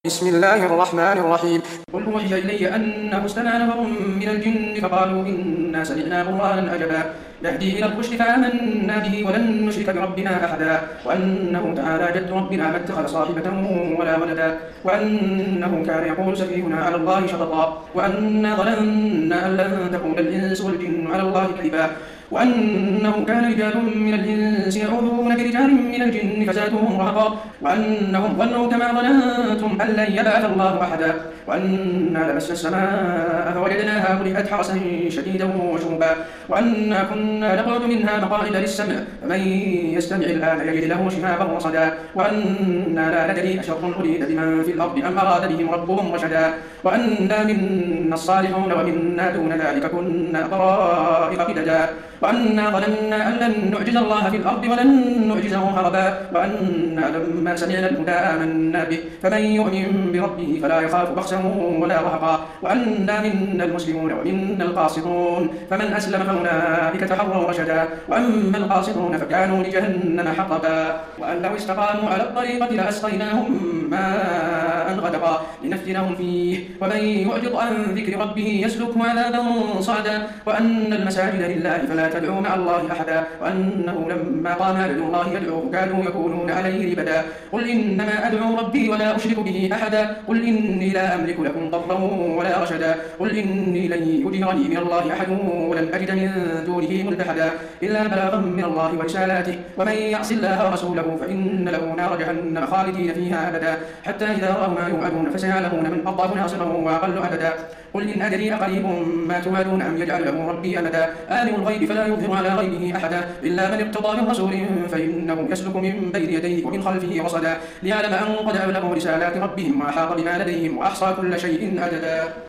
بسم الله الرحمن الرحيم. قل أوحي إلي أنه استمع نفر من الجن فقالوا إنا سمعنا قرآنا عجبا يهدي إلى الرشد فآمنا به ولن نشرك بربنا أحدا وأنه تعالى جد ربنا ما اتخذ صاحبة ولا ولدا وأنه كان يقول سفيهنا على الله شططا وأنا ظننا أن لن تكون الإنس والجن على الله كذبا وأنه كان رجال من الإنس يعوذون برجال من الجن فزادوهم رهقا وأنهم ظنوا كما ظننتم أن لن يبعث الله أحدا وأنا لمسنا السماء فوجدناها ملئت حرسا شديدا وشهبا وأنا كنا نقعد منها مقاعد للسمع فمن يستمع الآن يجد له شهابا رصدا وأنا لا ندري أشر أريد بمن في الأرض أم أراد بهم ربهم رشدا وأنا منا الصالحون ومنا دون ذلك كنا طرائق قددا وأنا ظننا أن لن نعجز الله في الأرض ولن نعجزه هربا وأنا لما سمعنا الهدى آمنا به فمن يؤمن بربه فلا يخاف بخسا ولا رهقا وأنا منا المسلمون ومنا القاسطون فمن أسلم فأولئك تحروا رشدا وأما القاسطون فكانوا لجهنم حطبا وأن لو استقاموا على الطريقة لأسقيناهم ماء غدقا لنفتنهم فيه ومن يعرض عن ذكر ربه يسلكه عذابا صعدا وأن المساجد لله فلا تدعوا مع الله أحدا وأنه لما قام عبد الله يدعوه كانوا يكونون عليه لبدا قل إنما أدعو ربي ولا أشرك به أحدا قل إني لا أملك لكم ضرا ولا رشدا قل إني لن يجيرني من الله أحد ولن أجد من دونه ملتحدا إلا بلاغا من الله ورسالاته ومن يعص الله ورسوله فإن له نار جهنم خالدين فيها أبدا حتى إذا رأوا ما يوعدون فسيعلمون من أضعف ناصرا وأقل عددا قل إن أدري أقريب ما توعدون أم يجعل له ربي أمدا عالم الغيب فلا يظهر على غيبه أحدا إلا من ارتضى من رسول فإنه يسلك من بين يديه ومن خلفه رصدا ليعلم أن قد أبلغوا رسالات ربهم وأحاط بما لديهم وأحصى كل شيء عددا.